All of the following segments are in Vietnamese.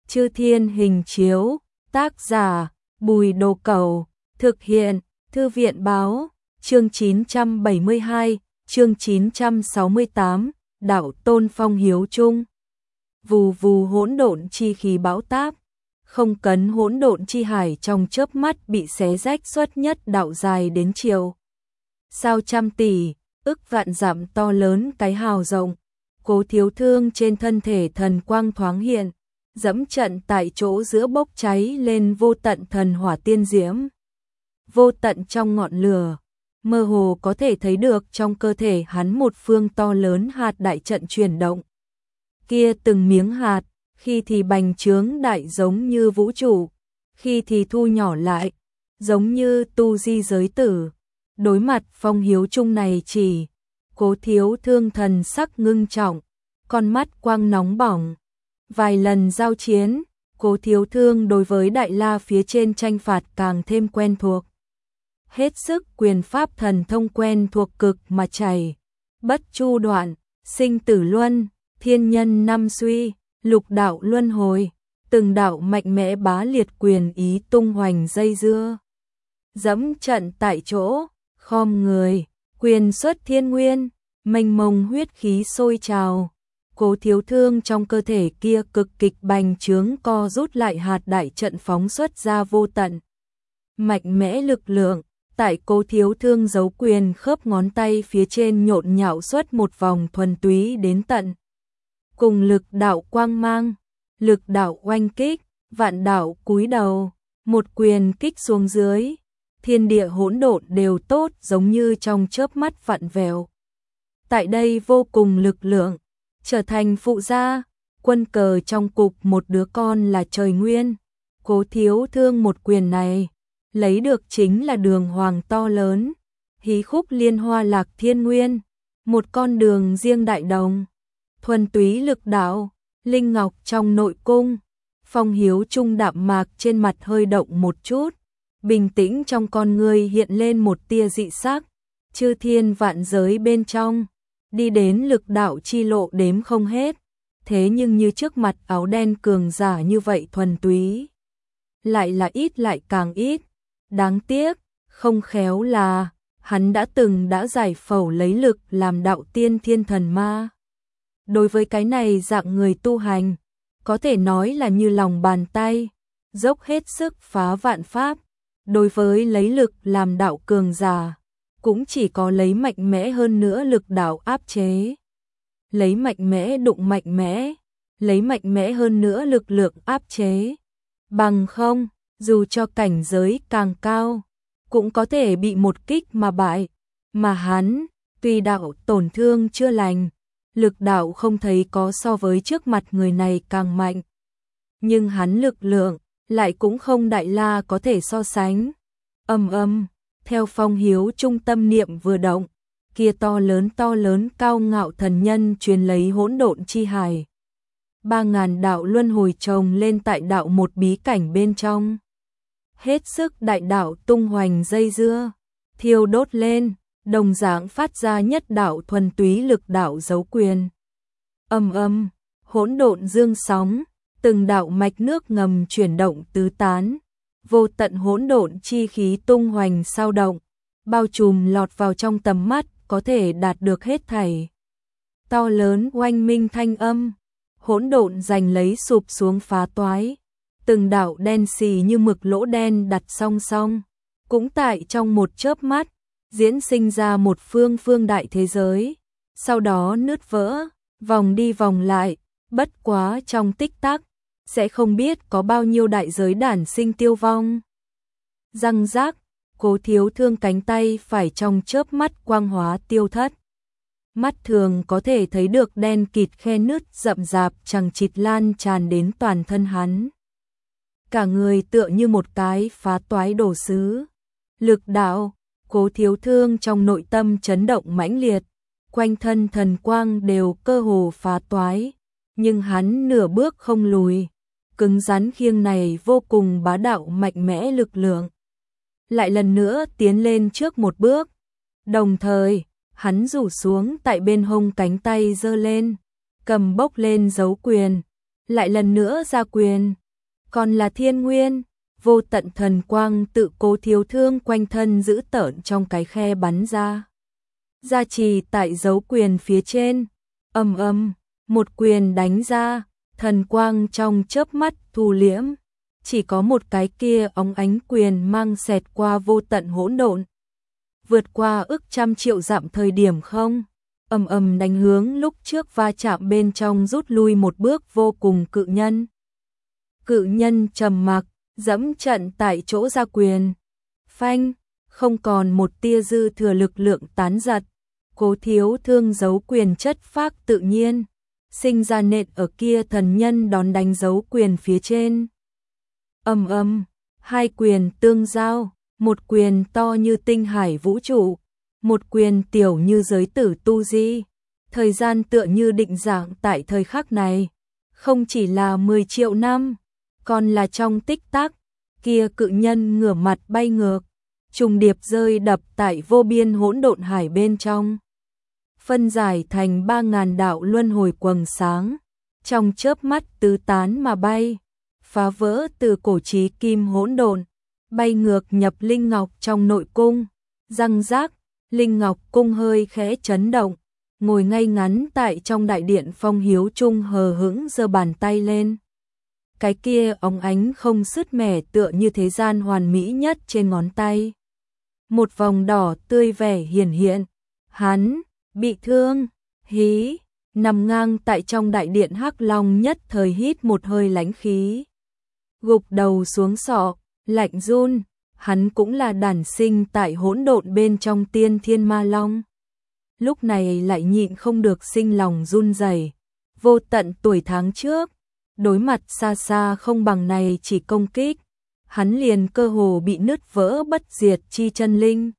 Chư Thiên Hình Chiếu, tác giả Bùi Đồ Cẩu, thực hiện Thư viện Báo, chương 972, chương 968, đạo tôn phong hiếu chung. Vù vù hỗn độn chi khí bão táp, không cấn hỗn độn chi hải trong chớp mắt bị xé rách xuất nhất đạo dài đến chiều. Sao trăm tỷ, ức vạn dặm to lớn cái hào rộng, Cố Thiếu Thương trên thân thể thần quang thoáng hiện, dẫm trận tại chỗ giữa bốc cháy lên vô tận thần hỏa tiên diễm. Vô tận trong ngọn lửa, mơ hồ có thể thấy được trong cơ thể hắn một phương to lớn hạt đại trận chuyển động. Kia từng miếng hạt, khi thì bành trướng đại giống như vũ trụ, khi thì thu nhỏ lại, giống như tu di giới tử. Đối mặt phong hiếu chung này chỉ, Cố Thiếu Thương thần sắc ngưng trọng, con mắt quang nóng bỏng. Vài lần giao chiến, Cố Thiếu Thương đối với Đại La phía trên tranh phạt càng thêm quen thuộc. Hết sức quyền pháp thần thông quen thuộc cực mà chảy, bất chu đoạn, sinh tử luân, thiên nhân năm suy, lục đạo luân hồi, từng đạo mạnh mẽ bá liệt quyền ý tung hoành dây dưa. Dẫm trận tại chỗ, khom người, quyền xuất thiên nguyên, mênh mông huyết khí sôi trào. Cố Thiếu Thương trong cơ thể kia cực kịch bành trướng co rút lại hạt đại trận phóng xuất ra vô tận. Mạnh mẽ lực lượng, tại Cố Thiếu Thương giấu quyền khớp ngón tay phía trên nhộn nhạo xuất một vòng thuần túy đến tận. Cùng lực đạo quang mang, lực đạo oanh kích, vạn đạo cúi đầu, một quyền kích xuống dưới. Thiên địa hỗn độn đều tốt giống như trong chớp mắt vặn vẹo. Tại đây vô cùng lực lượng, trở thành phụ gia, quân cờ trong cục một đứa con là trời nguyên. Cố Thiếu Thương một quyền này, lấy được chính là đường hoàng to lớn, hí khúc liên hoa lạc thiên nguyên, một con đường riêng đại đồng. Thuần túy lực đạo, linh ngọc trong nội cung, phong hiếu trung đạm mạc trên mặt hơi động một chút, bình tĩnh trong con người hiện lên một tia dị sắc, chư thiên vạn giới bên trong, đi đến lực đạo chi lộ đếm không hết, thế nhưng như trước mặt áo đen cường giả như vậy thuần túy, lại là ít lại càng ít, đáng tiếc, không khéo là, hắn đã giải phẫu lấy lực làm đạo tiên thiên thần ma. Đối với cái này dạng người tu hành, có thể nói là như lòng bàn tay, dốc hết sức phá vạn pháp. Đối với lấy lực làm đạo cường giả, cũng chỉ có lấy mạnh mẽ hơn nữa lực đạo áp chế. Lấy mạnh mẽ đụng mạnh mẽ, lấy mạnh mẽ hơn nữa lực lượng áp chế. Bằng không, dù cho cảnh giới càng cao, cũng có thể bị một kích mà bại. Mà hắn, tuy đạo tổn thương chưa lành, lực đạo không thấy có so với trước mặt người này càng mạnh. Nhưng hắn lực lượng, lại cũng không Đại La có thể so sánh. Theo phong hiếu trung tâm niệm vừa động, kia to lớn cao ngạo thần nhân truyền lấy hỗn độn chi hải. 3000 đạo luân hồi chồng lên tại đạo một bí cảnh bên trong. Hết sức đại đạo tung hoành dây dưa, thiêu đốt lên, đồng dạng phát ra nhất đạo thuần túy lực đạo giấu quyền. Hỗn độn dương sóng, từng đạo mạch nước ngầm chuyển động tứ tán, vô tận hỗn độn chi khí tung hoành sao động, bao trùm lọt vào trong tầm mắt, có thể đạt được hết thảy. To lớn oanh minh thanh âm, hỗn độn giành lấy sụp xuống phá toái, từng đạo đen xì như mực lỗ đen đặt song song, cũng tại trong một chớp mắt, diễn sinh ra một phương đại thế giới, sau đó nứt vỡ, vòng đi vòng lại, bất quá trong tích tắc, sẽ không biết có bao nhiêu đại giới đản sinh tiêu vong. Răng rác, Cố Thiếu Thương cánh tay phải trong chớp mắt quang hóa tiêu thất. Mắt thường có thể thấy được đen kịt khe nứt rậm rạp chằng chịt lan tràn đến toàn thân hắn. Cả người tựa như một cái phá toái đồ sứ. Lực đạo, Cố Thiếu Thương trong nội tâm chấn động mãnh liệt, quanh thân thần quang đều cơ hồ phá toái, nhưng hắn nửa bước không lùi, cứng rắn khiêng này vô cùng bá đạo mạnh mẽ lực lượng. Lại lần nữa tiến lên trước một bước, đồng thời, hắn rủ xuống tại bên hông cánh tay giơ lên, cầm bốc lên giấu quyền, lại lần nữa ra quyền. Còn là thiên nguyên, vô tận thần quang tự Cố Thiếu Thương quanh thân giữ tợn trong cái khe bắn ra. Gia trì tại dấu quyền phía trên, ầm ầm, một quyền đánh ra, thần quang trong chớp mắt thu liễm, chỉ có một cái kia óng ánh quyền mang xẹt qua vô tận hỗn độn, vượt qua ức trăm triệu dặm thời điểm không, ầm ầm đánh hướng lúc trước va chạm bên trong rút lui một bước vô cùng cự nhân. Cự nhân trầm mặc, dẫm trận tại chỗ ra quyền. Phanh, không còn một tia dư thừa lực lượng tán giật. Cố Thiếu Thương giấu quyền chất phác tự nhiên, sinh ra nện ở kia thần nhân đón đánh dấu quyền phía trên. Ầm ầm, hai quyền tương giao, một quyền to như tinh hải vũ trụ, một quyền tiểu như giới tử tu di. Thời gian tựa như định dạng tại thời khắc này, không chỉ là 10 triệu năm, còn là trong tích tắc, kia cự nhân ngửa mặt bay ngược, trùng điệp rơi đập tại vô biên hỗn độn hải bên trong. Phân giải thành 3000 đạo luân hồi quầng sáng, trong chớp mắt tứ tán mà bay, phá vỡ từ cổ chí kim hỗn độn, bay ngược nhập linh ngọc trong nội cung, răng rác, linh ngọc cung hơi khẽ chấn động, ngồi ngay ngắn tại trong đại điện Phong Hiếu Trung hờ hững giơ bàn tay lên. Cái kia óng ánh không sứt mẻ tựa như thế gian hoàn mỹ nhất trên ngón tay. Một vòng đỏ tươi vẻ hiển hiện, hắn bị thương, hí, nằm ngang tại trong đại điện Hắc Long nhất thời hít một hơi lãnh khí. Gục đầu xuống sọ, lạnh run, hắn cũng là đản sinh tại hỗn độn bên trong tiên thiên ma long. Lúc này lại nhịn không được sinh lòng run rẩy. Vô tận tuổi tháng trước, đối mặt xa xa không bằng này chỉ công kích, hắn liền cơ hồ bị nứt vỡ bất diệt chi chân linh.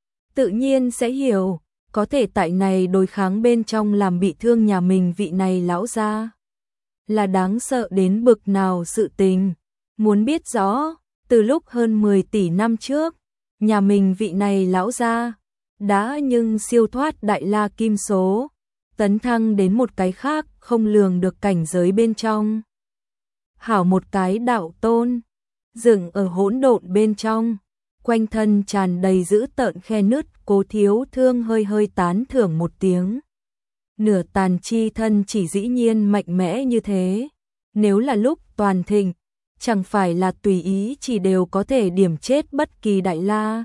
Tự nhiên sẽ hiểu, có thể tại này đối kháng bên trong làm bị thương nhà mình vị này lão gia, là đáng sợ đến bực nào sự tình. Muốn biết rõ, từ lúc hơn 10 tỷ năm trước, nhà mình vị này lão gia đã nhưng siêu thoát đại la kim số, tấn thăng đến một cái khác không lường được cảnh giới bên trong. Hảo một cái đạo tôn, dựng ở hỗn độn bên trong, quanh thân tràn đầy dữ tợn khe nứt. Cố Thiếu Thương hơi hơi tán thưởng một tiếng. Nửa tàn chi thân chỉ dĩ nhiên mạnh mẽ như thế, nếu là lúc toàn thịnh, chẳng phải là tùy ý chỉ đều có thể điểm chết bất kỳ đại la.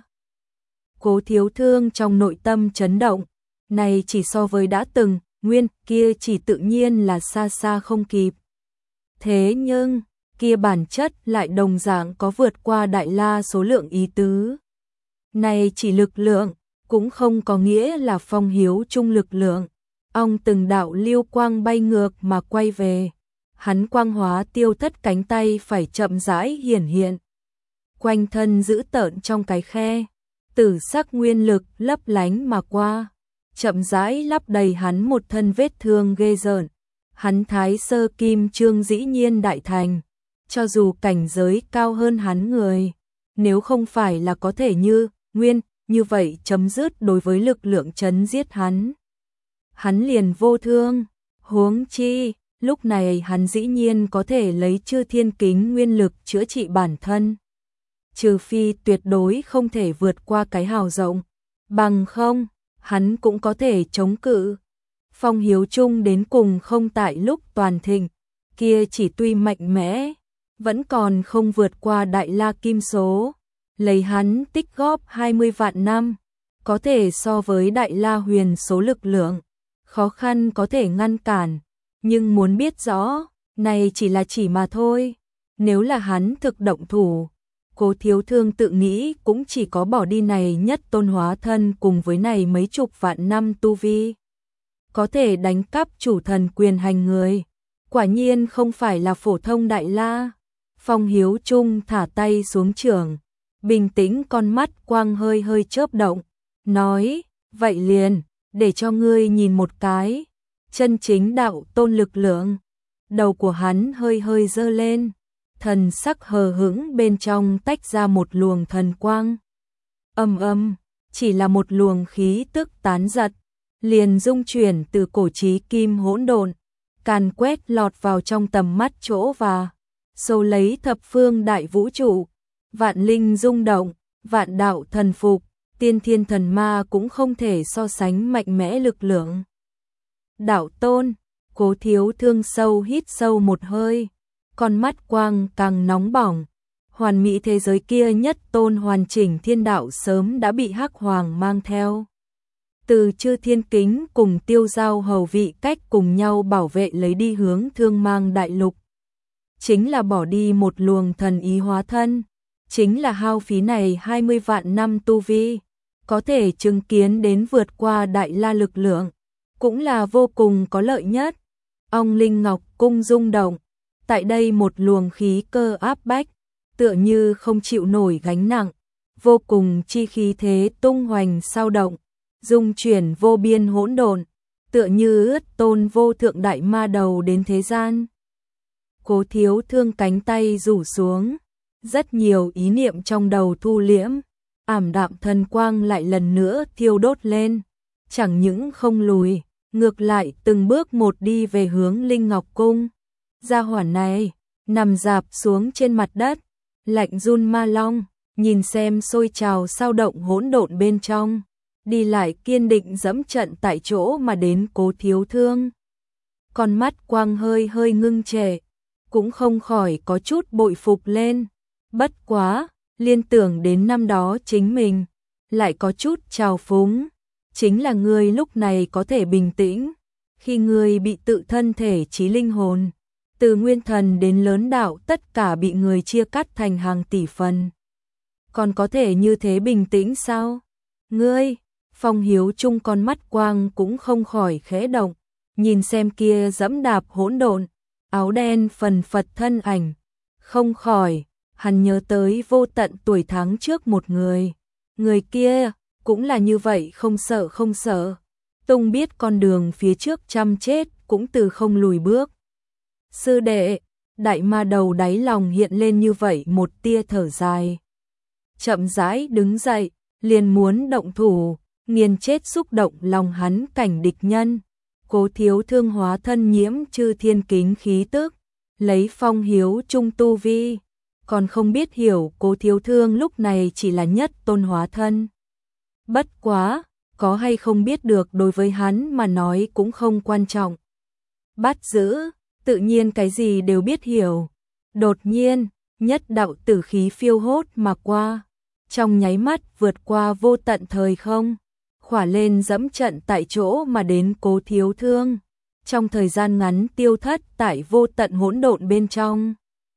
Cố Thiếu Thương trong nội tâm chấn động, này chỉ so với đã từng, nguyên kia chỉ tự nhiên là xa xa không kịp. Thế nhưng, kia bản chất lại đồng dạng có vượt qua đại la số lượng ý tứ. Này chỉ lực lượng, cũng không có nghĩa là Phong Hiếu Trung lực lượng. Ông từng đạo lưu quang bay ngược mà quay về. Hắn quang hóa tiêu thất cánh tay phải chậm rãi hiển hiện. Quanh thân giữ tợn trong cái khe, tử sắc nguyên lực lấp lánh mà qua, chậm rãi lấp đầy hắn một thân vết thương ghê rợn. Hắn thái sơ kim chương dĩ nhiên đại thành, cho dù cảnh giới cao hơn hắn người, nếu không phải là có thể như nguyên như vậy chấm dứt đối với lực lượng chấn giết hắn liền vô thương. Huống chi, lúc này hắn dĩ nhiên có thể lấy chư thiên kính nguyên lực chữa trị bản thân. Trừ phi tuyệt đối không thể vượt qua cái hào rộng, bằng không, hắn cũng có thể chống cự. Phong Hiếu Trung đến cùng không tại lúc toàn thịnh, kia chỉ tuy mạnh mẽ, vẫn còn không vượt qua đại la kim số. Lấy hắn tích góp 20 vạn năm, có thể so với đại la huyền số lực lượng, khó khăn có thể ngăn cản, nhưng muốn biết rõ, này chỉ là chỉ mà thôi. Nếu là hắn thực động thủ, Cố Thiếu Thương tự nghĩ cũng chỉ có bỏ đi này nhất tôn hóa thân cùng với này mấy chục vạn năm tu vi, có thể đánh cắp chủ thần quyền hành người. Quả nhiên không phải là phổ thông đại la. Phong Hiếu Trung thả tay xuống chưởng, bình tĩnh, con mắt quang hơi hơi chớp động, nói, vậy liền, để cho ngươi nhìn một cái, chân chính đạo tôn lực lượng. Đầu của hắn hơi hơi dơ lên, thần sắc hờ hững bên trong tách ra một luồng thần quang. Ầm ầm, chỉ là một luồng khí tức tán giật, liền dung chuyển từ cổ chí kim hỗn độn, càn quét lọt vào trong tầm mắt chỗ và sâu lấy thập phương đại vũ trụ, vạn linh rung động, vạn đạo thần phục, tiên thiên thần ma cũng không thể so sánh mạnh mẽ lực lượng. Đạo tôn, Cố Thiếu Thương sâu hít sâu một hơi, con mắt quang càng nóng bỏng. Hoàn mỹ thế giới kia nhất tôn hoàn chỉnh thiên đạo sớm đã bị Hắc Hoàng mang theo. Từ Chư Thiên Kính cùng Tiêu Giao hầu vị cách cùng nhau bảo vệ lấy đi hướng Thương Mang đại lục. Chính là bỏ đi một luồng thần ý hóa thân, chính là hao phí này 20 vạn năm tu vi, có thể chứng kiến đến vượt qua đại la lực lượng, cũng là vô cùng có lợi nhất. Ong Linh Ngọc cung rung động, tại đây một luồng khí cơ áp bách, tựa như không chịu nổi gánh nặng, vô cùng chi khí thế tung hoành sao động, dung chuyển vô biên hỗn độn, tựa như ước tôn vô thượng đại ma đầu đến thế gian. Cố Thiếu Thương cánh tay rủ xuống, rất nhiều ý niệm trong đầu thu liễm, ảm đạm thần quang lại lần nữa thiêu đốt lên, chẳng những không lùi, ngược lại từng bước một đi về hướng Linh Ngọc cung. Gia hỏa này nằm rạp xuống trên mặt đất, lạnh run ma long, nhìn xem sôi trào sao động hỗn độn bên trong, đi lại kiên định dẫm trận tại chỗ mà đến Cố Thiếu Thương. Con mắt quang hơi hơi ngưng trệ, cũng không khỏi có chút bội phục lên. Bất quá, liên tưởng đến năm đó chính mình, lại có chút trào phúng. Chính là ngươi lúc này có thể bình tĩnh, khi ngươi bị tự thân thể trí linh hồn, từ nguyên thần đến lớn đạo tất cả bị người chia cắt thành hàng tỷ phần. Còn có thể như thế bình tĩnh sao? Ngươi, Phong Hiếu Trung con mắt quang cũng không khỏi khẽ động, nhìn xem kia dẫm đạp hỗn độn, áo đen phần phật thân ảnh, không khỏi, hắn nhớ tới vô tận tuổi tháng trước một người kia cũng là như vậy không sợ, tung biết con đường phía trước chăm chết cũng từ không lùi bước. Sư đệ, đại ma đầu đáy lòng hiện lên như vậy một tia thở dài. Chậm rãi đứng dậy, liền muốn động thủ, nghiền chết xúc động lòng hắn cảnh địch nhân. Cố Thiếu Thương hóa thân nhiễm Chư Thiên Kính khí tức, lấy Phong Hiếu Trung tu vi, còn không biết hiểu Cố Thiếu Thương lúc này chỉ là nhất tôn hóa thân. Bất quá, có hay không biết được đối với hắn mà nói cũng không quan trọng. Bắt giữ, tự nhiên cái gì đều biết hiểu. Đột nhiên, nhất đạo tử khí phiêu hốt mà qua, trong nháy mắt vượt qua vô tận thời không, khỏa lên dẫm trận tại chỗ mà đến Cố Thiếu Thương, trong thời gian ngắn tiêu thất tại vô tận hỗn độn bên trong.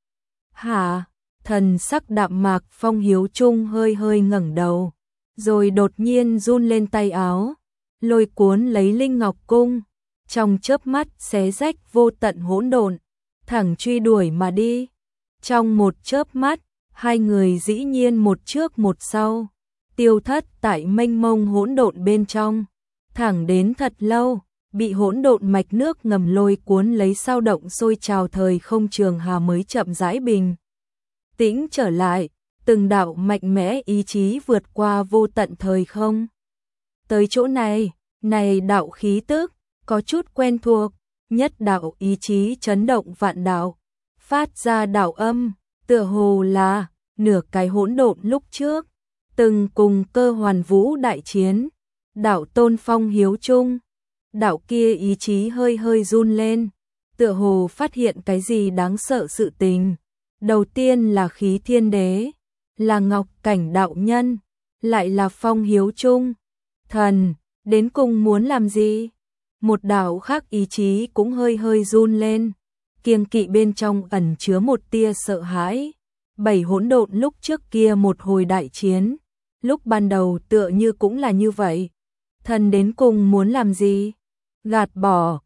Hả? Thần sắc đạm mạc Phong Hiếu Trung hơi hơi ngẩng đầu, rồi đột nhiên run lên tay áo, lôi cuốn lấy Linh Ngọc cung, trong chớp mắt xé rách vô tận hỗn độn, thẳng truy đuổi mà đi. Trong một chớp mắt, hai người dĩ nhiên một trước một sau, tiêu thất tại mênh mông hỗn độn bên trong, thẳng đến thật lâu, bị hỗn độn mạch nước ngầm lôi cuốn lấy sao động sôi trào thời không trường hà mới chậm rãi bình tĩnh trở lại, từng đạo mạnh mẽ ý chí vượt qua vô tận thời không. Tới chỗ này, này đạo khí tức, có chút quen thuộc, nhất đạo ý chí chấn động vạn đạo, phát ra đạo âm, tựa hồ là nửa cái hỗn độn lúc trước, từng cùng cơ hoàn vũ đại chiến, đạo tôn Phong Hiếu Trung, đạo kia ý chí hơi hơi run lên, tựa hồ phát hiện cái gì đáng sợ sự tình. Đầu tiên là Khí Thiên Đế, là Ngọc Cảnh đạo nhân, lại là Phong Hiếu Trung. Thần, đến cùng muốn làm gì? Một đạo khác ý chí cũng hơi hơi run lên, kiêng kỵ bên trong ẩn chứa một tia sợ hãi. Bảy hỗn độn lúc trước kia một hồi đại chiến, lúc ban đầu tựa như cũng là như vậy. Thần đến cùng muốn làm gì? Gạt bỏ,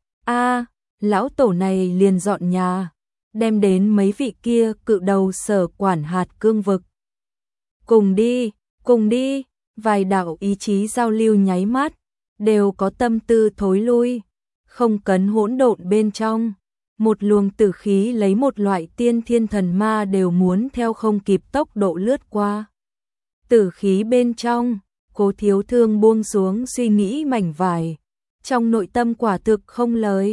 lão tổ này liền dọn nhà, đem đến mấy vị kia cự đầu sở quản hạt cương vực. Cùng đi, vài đạo ý chí giao lưu nháy mắt, đều có tâm tư thối lui, không cấn hỗn độn bên trong. Một luồng tử khí lấy một loại tiên thiên thần ma đều muốn theo không kịp tốc độ lướt qua. Tử khí bên trong, Cố Thiếu Thương buông xuống suy nghĩ mảnh vải, trong nội tâm quả thực không lời.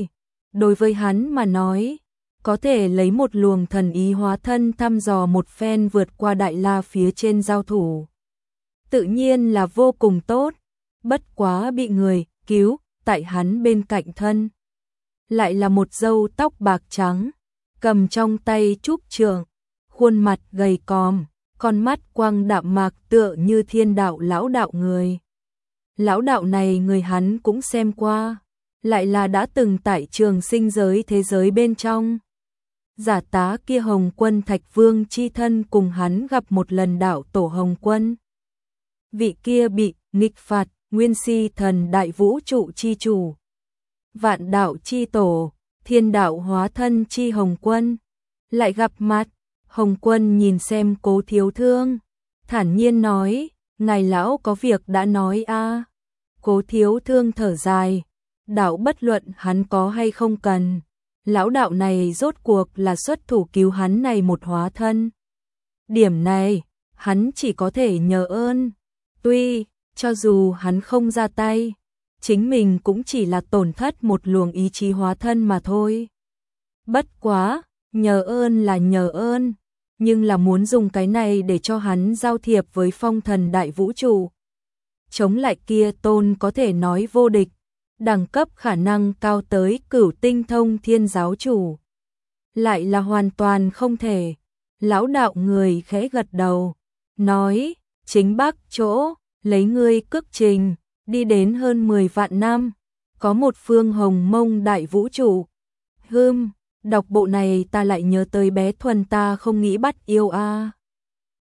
đối với hắn mà nói, có thể lấy một luồng thần ý hóa thân thăm dò một phen vượt qua Đại La phía trên giao thủ. Tự nhiên là vô cùng tốt, bất quá bị người cứu, tại hắn bên cạnh thân. Lại là một râu tóc bạc trắng, cầm trong tay trúc trượng, khuôn mặt gầy còm, con mắt quang đạm mạc tựa như thiên đạo lão đạo người. Lão đạo này người hắn cũng xem qua, lại là đã từng tại trường sinh giới thế giới bên trong. Giả tá kia Hồng Quân Thạch Vương chi thân cùng hắn gặp một lần đạo tổ Hồng Quân. Vị kia bị nghịch phạt, Nguyên Si thần đại vũ trụ chi chủ. Vạn đạo chi tổ, thiên đạo hóa thân chi Hồng Quân. Lại gặp mặt, Hồng Quân nhìn xem Cố Thiếu Thương, thản nhiên nói, ngài lão có việc đã nói a. Cố Thiếu Thương thở dài, đạo bất luận hắn có hay không cần, lão đạo này rốt cuộc là xuất thủ cứu hắn này một hóa thân. Điểm này, hắn chỉ có thể nhờ ơn, tuy, cho dù hắn không ra tay, chính mình cũng chỉ là tổn thất một luồng ý chí hóa thân mà thôi. Bất quá, nhờ ơn là nhờ ơn, nhưng là muốn dùng cái này để cho hắn giao thiệp với phong thần đại vũ trụ. Chống lại kia tôn có thể nói vô địch, đẳng cấp khả năng cao tới Cửu Tinh Thông Thiên giáo chủ. Lại là hoàn toàn không thể. Lão đạo người khẽ gật đầu, nói, chính bắc chỗ, lấy ngươi cước trình, đi đến hơn 10 vạn năm, có một phương hồng mông đại vũ trụ. Đọc bộ này ta lại nhớ tới bé Thuần ta không nghĩ bắt yêu a.